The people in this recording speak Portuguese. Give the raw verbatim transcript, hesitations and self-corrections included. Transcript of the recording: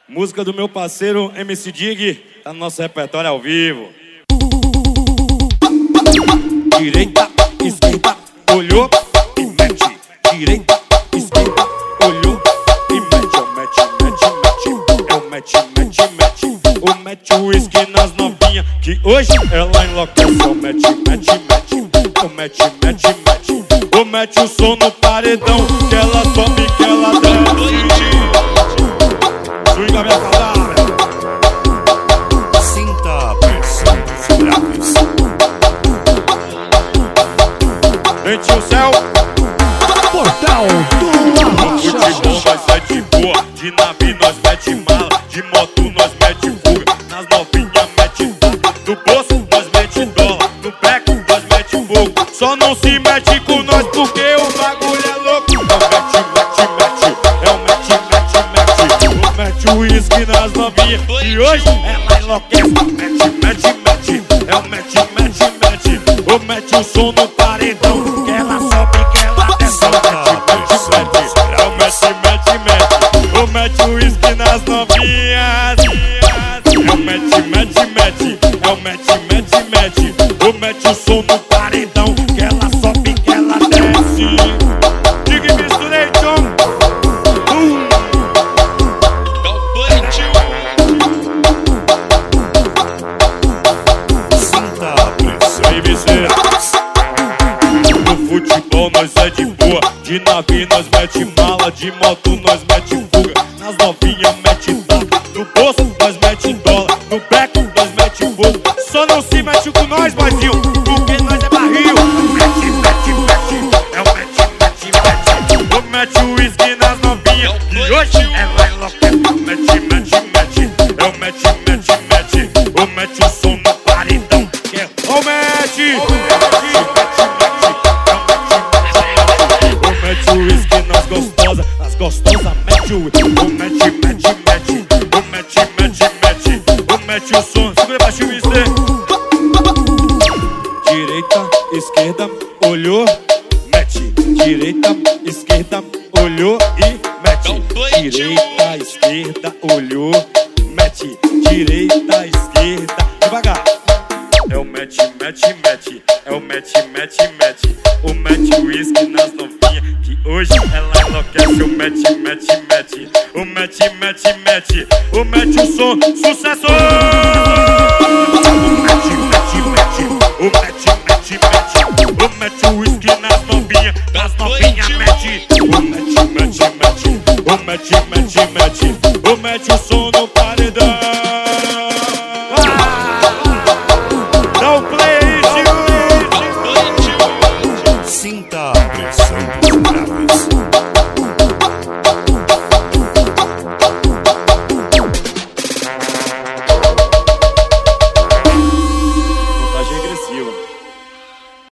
Música do meu parceiro M C Dig, tá no nosso repertório ao vivo. Direita, esquerda, olhou e mete. Direita, esquerda, olhou e mete. O mete, mete, mete. É o mete, mete, mete. O mete o uísque nas novinhas, que hoje ela enlouquece. O mete, mete, mete. O mete, mete, mete. O mete o som no paredão, que ela sobe, que ela desce. Swinga minha cadáver. Sinta a pressão dos graves. Mente o céu. Portal do Arrocha. Futebol nós é de boa, de navio nós mete mala, de moto nós mete fuga, nas novinhas mete tapa, no bolso nós mete dólar, no beco nós mete fogo. Só não se mete com nós porque o bagulho é louco. É o mete, mete, mete. É o mete, mete, mete. O mete o uísque nas novinhas, e hoje ela enlouquece. Mete, mete, mete. É o mete, mete, mete. O mete o som no paredão, que ela sobe, que ela desce. É o mete, mete, mete. O mete o uísque nas novinhas. É o mete, mete, mete. É o mete, mete, mete. O mete o som no paredão, que ela sobe, que ela desce. Diga e misturei, John. Uh. Sinta a pressão. Aí, Vicente. No futebol nós é de boa, de navio nós mete mala, de moto nós mete fuga, nas novinhas mete tapa, no bolso nós mete dólar, no beco nós mete fogo. Só não se mete com nós, boizinho, porque nós é barril. Mete, mete, mete. É o mete, mete, mete. O mete o uísque nas novinhas, e hoje ela enlouquece. Mete, mete, mete. É o mete, mete, mete. O mete o som no paredão, que é o mete. Mete o uísque nas gostosas, nas gostosas mete o uísque. O mete, mete, mete. O mete, mete, mete. O mete o som, segura baixinho o uísque. Direita, esquerda, olhou, mete. Direita, esquerda, olhou e mete. Direita, esquerda, olhou, mete. Direita, esquerda, devagar. É o mete, mete, mete. É o mete, mete, mete. O mete o uísque nas novinhas, que hoje ela enlouquece. O mete, mete, mete. O mete, mete, mete. O mete o som, sucesso. O mete, mete, mete. O mete, mete, mete. O mete o uísque nas novinhas, nas novinhas mete. O mete, mete, mete. O mete, mete, mete. O mete o som no paredão.